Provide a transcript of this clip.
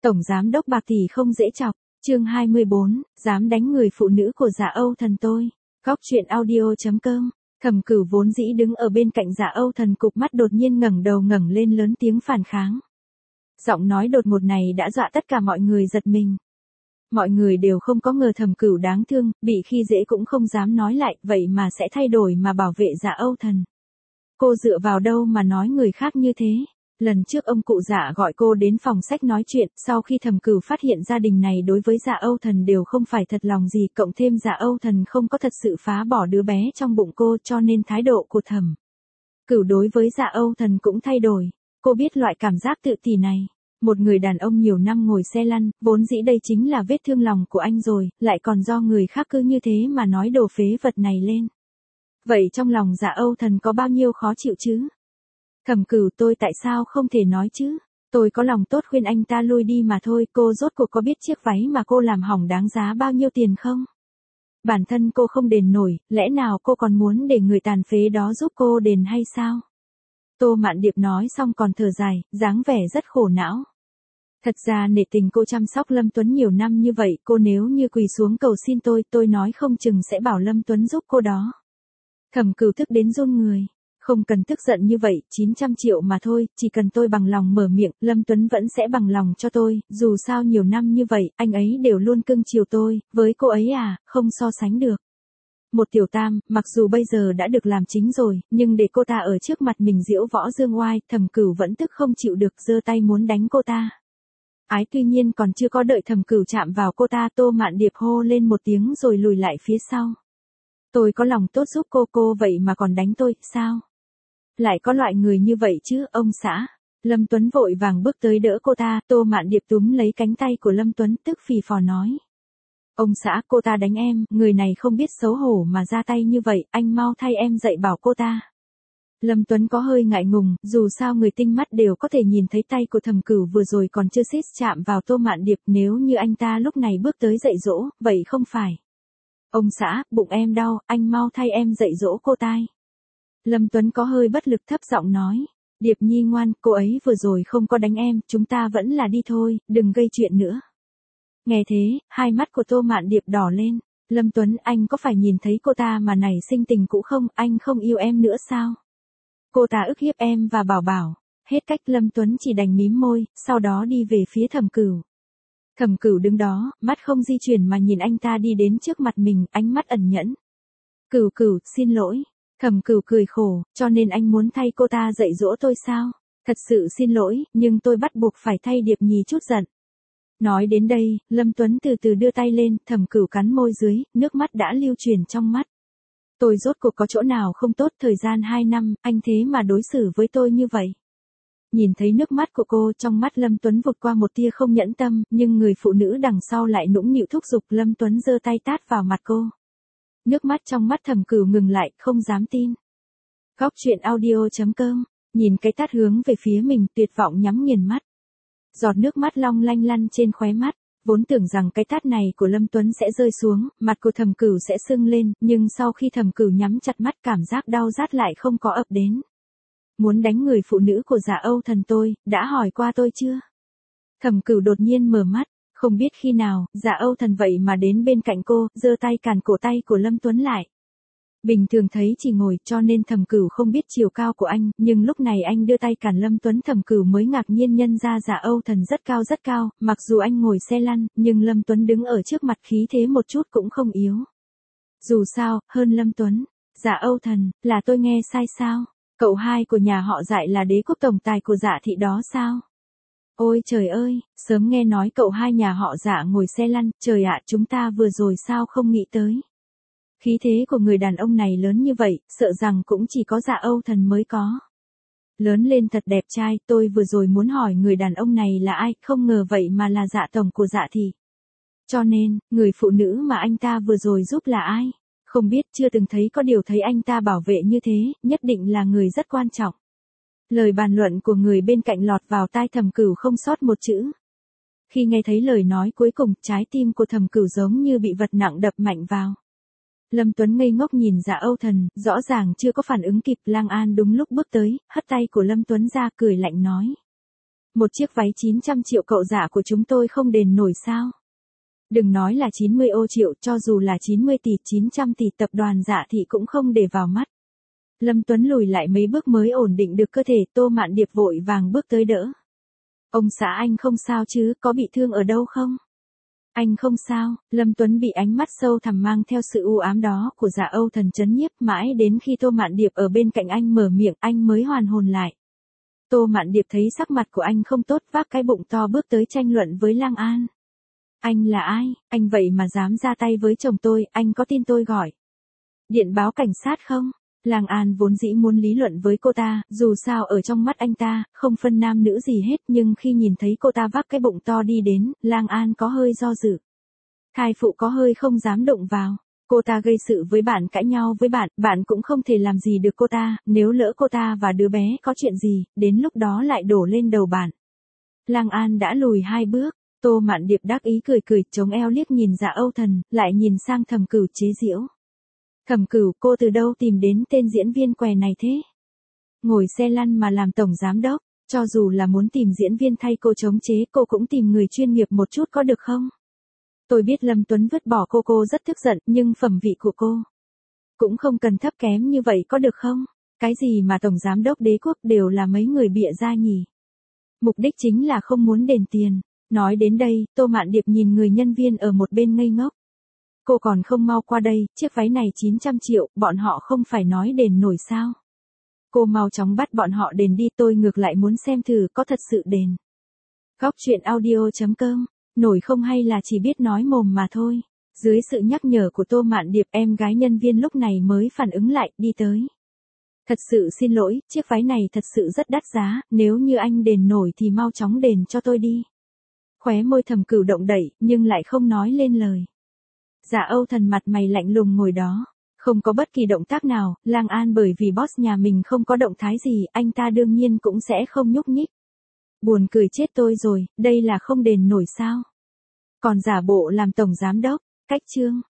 Tổng giám đốc bạc tỷ không dễ chọc, chương 24, dám đánh người phụ nữ của Dạ Âu Thần tôi. Góc truyện audio.com. Thẩm Cửu vốn dĩ đứng ở bên cạnh Dạ Âu Thần cụp mắt đột nhiên ngẩng đầu ngẩng lên lớn tiếng phản kháng. Giọng nói đột ngột này đã dọa tất cả mọi người giật mình. Mọi người đều không có ngờ Thẩm Cửu đáng thương, bị khi dễ cũng không dám nói lại, vậy mà sẽ thay đổi mà bảo vệ Dạ Âu Thần. Cô dựa vào đâu mà nói người khác như thế? Lần trước ông cụ Dạ gọi cô đến phòng sách nói chuyện, sau khi Thẩm Cửu phát hiện gia đình này đối với Dạ Âu Thần đều không phải thật lòng gì, cộng thêm Dạ Âu Thần không có thật sự phá bỏ đứa bé trong bụng cô, cho nên thái độ của Thẩm Cửu đối với Dạ Âu Thần cũng thay đổi. Cô biết loại cảm giác tự tỷ này. Một người đàn ông nhiều năm ngồi xe lăn, vốn dĩ đây chính là vết thương lòng của anh rồi, lại còn do người khác cứ như thế mà nói đồ phế vật này lên. Vậy trong lòng Dạ Âu Thần có bao nhiêu khó chịu chứ? Thẩm Cửu, tôi tại sao không thể nói chứ? Tôi có lòng tốt khuyên anh ta lui đi mà thôi, cô rốt cuộc có biết chiếc váy mà cô làm hỏng đáng giá bao nhiêu tiền không? Bản thân cô không đền nổi, lẽ nào cô còn muốn để người tàn phế đó giúp cô đền hay sao? Tô Mạn Điệp nói xong còn thở dài, dáng vẻ rất khổ não. Thật ra nể tình cô chăm sóc Lâm Tuấn nhiều năm như vậy, cô nếu như quỳ xuống cầu xin tôi nói không chừng sẽ bảo Lâm Tuấn giúp cô đó. Thẩm Cửu tức đến run người. Không cần tức giận như vậy, 900 triệu mà thôi, chỉ cần tôi bằng lòng mở miệng, Lâm Tuấn vẫn sẽ bằng lòng cho tôi, dù sao nhiều năm như vậy, anh ấy đều luôn cưng chiều tôi, với cô ấy không so sánh được. Một tiểu tam, mặc dù bây giờ đã được làm chính rồi, nhưng để cô ta ở trước mặt mình diễu võ dương oai, Thẩm Cửu vẫn tức không chịu được, giơ tay muốn đánh cô ta. Ái, tuy nhiên còn chưa có đợi Thẩm Cửu chạm vào cô ta, Tô Mạn Điệp hô lên một tiếng rồi lùi lại phía sau. Tôi có lòng tốt giúp cô vậy mà còn đánh tôi, sao? Lại có loại người như vậy chứ, ông xã. Lâm Tuấn vội vàng bước tới đỡ cô ta, Tô Mạn Điệp túm lấy cánh tay của Lâm Tuấn tức phì phò nói. Ông xã, cô ta đánh em, người này không biết xấu hổ mà ra tay như vậy, anh mau thay em dạy bảo cô ta. Lâm Tuấn có hơi ngại ngùng, dù sao người tinh mắt đều có thể nhìn thấy tay của Thẩm Cửu vừa rồi còn chưa xít chạm vào Tô Mạn Điệp, nếu như anh ta lúc này bước tới dạy dỗ, vậy không phải. Ông xã, bụng em đau, anh mau thay em dạy dỗ cô ta. Lâm Tuấn có hơi bất lực thấp giọng nói. Điệp Nhi ngoan, cô ấy vừa rồi không có đánh em, chúng ta vẫn là đi thôi, đừng gây chuyện nữa. Nghe thế, hai mắt của Tô Mạn Điệp đỏ lên. Lâm Tuấn, anh có phải nhìn thấy cô ta mà nảy sinh tình cũ không, anh không yêu em nữa sao? Cô ta ức hiếp em và bảo bảo. Hết cách, Lâm Tuấn chỉ đành mím môi, sau đó đi về phía Thẩm Cửu. Thẩm Cửu đứng đó, mắt không di chuyển mà nhìn anh ta đi đến trước mặt mình, ánh mắt ẩn nhẫn. Cửu, xin lỗi. Thẩm Cửu cười khổ, cho nên anh muốn thay cô ta dạy dỗ tôi sao? Thật sự xin lỗi, nhưng tôi bắt buộc phải thay Điệp Nhi chút giận. Nói đến đây, Lâm Tuấn từ từ đưa tay lên, Thẩm Cửu cắn môi dưới, nước mắt đã lưu truyền trong mắt. Tôi rốt cuộc có chỗ nào không tốt, thời gian 2 năm, anh thế mà đối xử với tôi như vậy. Nhìn thấy nước mắt của cô, trong mắt Lâm Tuấn vụt qua một tia không nhẫn tâm, nhưng người phụ nữ đằng sau lại nũng nịu thúc giục, Lâm Tuấn giơ tay tát vào mặt cô. Nước mắt trong mắt Thẩm Cửu ngừng lại, không dám tin. Góc truyện audio.com, nhìn cái tát hướng về phía mình, tuyệt vọng nhắm nghiền mắt. Giọt nước mắt long lanh lăn trên khóe mắt, vốn tưởng rằng cái tát này của Lâm Tuấn sẽ rơi xuống, mặt của Thẩm Cửu sẽ sưng lên, nhưng sau khi Thẩm Cửu nhắm chặt mắt cảm giác đau rát lại không có ập đến. Muốn đánh người phụ nữ của Dạ Âu Thần tôi, đã hỏi qua tôi chưa? Thẩm Cửu đột nhiên mở mắt, không biết khi nào, Dạ Âu Thần vậy mà đến bên cạnh cô, giơ tay cản cổ tay của Lâm Tuấn lại. Bình thường thấy chỉ ngồi, cho nên Thẩm Cửu không biết chiều cao của anh, nhưng lúc này anh đưa tay cản Lâm Tuấn, Thẩm Cửu mới ngạc nhiên nhân ra Dạ Âu Thần rất cao, mặc dù anh ngồi xe lăn, nhưng Lâm Tuấn đứng ở trước mặt khí thế một chút cũng không yếu. Dù sao, hơn Lâm Tuấn, Dạ Âu Thần, là tôi nghe sai sao? Cậu hai của nhà họ Dại là đế quốc tổng tài của Dạ thị đó sao? Ôi trời ơi, sớm nghe nói cậu hai nhà họ Dạ ngồi xe lăn, trời ạ, chúng ta vừa rồi sao không nghĩ tới. Khí thế của người đàn ông này lớn như vậy, sợ rằng cũng chỉ có Dạ Âu Thần mới có. Lớn lên thật đẹp trai, tôi vừa rồi muốn hỏi người đàn ông này là ai, không ngờ vậy mà là Dạ tổng của Dạ thị. Cho nên, người phụ nữ mà anh ta vừa rồi giúp là ai? Không biết, chưa từng thấy, có điều thấy anh ta bảo vệ như thế, nhất định là người rất quan trọng. Lời bàn luận của người bên cạnh lọt vào tai Thẩm Cửu không sót một chữ. Khi nghe thấy lời nói cuối cùng, trái tim của Thẩm Cửu giống như bị vật nặng đập mạnh vào. Lâm Tuấn ngây ngốc nhìn Dạ Âu Thần, rõ ràng chưa có phản ứng kịp, Lang An đúng lúc bước tới, hất tay của Lâm Tuấn ra, cười lạnh nói. Một chiếc váy 900 triệu cậu giả của chúng tôi không đền nổi sao? Đừng nói là 90 ô triệu, cho dù là 90 tỷ, 900 tỷ tập đoàn Dạ Thị cũng không để vào mắt. Lâm Tuấn lùi lại mấy bước mới ổn định được cơ thể, Tô Mạn Điệp vội vàng bước tới đỡ. Ông xã anh không sao chứ, có bị thương ở đâu không? Anh không sao. Lâm Tuấn bị ánh mắt sâu thẳm mang theo sự u ám đó của Dạ Âu Thần trấn nhiếp, mãi đến khi Tô Mạn Điệp ở bên cạnh anh mở miệng anh mới hoàn hồn lại. Tô Mạn Điệp thấy sắc mặt của anh không tốt, vác cái bụng to bước tới tranh luận với Lang An. Anh là ai, anh vậy mà dám ra tay với chồng tôi, anh có tin tôi gọi điện báo cảnh sát không? Lang An vốn dĩ muốn lý luận với cô ta, dù sao ở trong mắt anh ta, không phân nam nữ gì hết, nhưng khi nhìn thấy cô ta vác cái bụng to đi đến, Lang An có hơi do dự. Thai phụ có hơi không dám động vào. Cô ta gây sự với bạn, cãi nhau với bạn cũng không thể làm gì được cô ta, nếu lỡ cô ta và đứa bé có chuyện gì, đến lúc đó lại đổ lên đầu bạn. Lang An đã lùi 2 bước, Tô Mạn Điệp đắc ý cười cười, chống eo liếc nhìn Dạ Âu Thần, lại nhìn sang Thẩm Cửu chế giễu. Thẩm Cửu, cô từ đâu tìm đến tên diễn viên què này thế? Ngồi xe lăn mà làm tổng giám đốc, cho dù là muốn tìm diễn viên thay cô chống chế, cô cũng tìm người chuyên nghiệp một chút có được không? Tôi biết Lâm Tuấn vứt bỏ cô rất tức giận, nhưng phẩm vị của cô cũng không cần thấp kém như vậy có được không? Cái gì mà tổng giám đốc đế quốc đều là mấy người bịa ra nhỉ? Mục đích chính là không muốn đền tiền. Nói đến đây, Tô Mạn Điệp nhìn người nhân viên ở một bên ngây ngốc. Cô còn không mau qua đây, chiếc váy này 900 triệu, bọn họ không phải nói đền nổi sao? Cô mau chóng bắt bọn họ đền đi, tôi ngược lại muốn xem thử có thật sự đền. Góc truyện audio.com, nổi không hay là chỉ biết nói mồm mà thôi. Dưới sự nhắc nhở của Tô Mạn Điệp, em gái nhân viên lúc này mới phản ứng lại, đi tới. Thật sự xin lỗi, chiếc váy này thật sự rất đắt giá, nếu như anh đền nổi thì mau chóng đền cho tôi đi. Khóe môi Thẩm Cửu động đậy, nhưng lại không nói lên lời. Dạ Âu Thần mặt mày lạnh lùng ngồi đó, không có bất kỳ động tác nào, Lang An bởi vì boss nhà mình không có động thái gì, anh ta đương nhiên cũng sẽ không nhúc nhích. Buồn cười chết tôi rồi, đây là không đền nổi sao? Còn giả bộ làm tổng giám đốc, cách chương.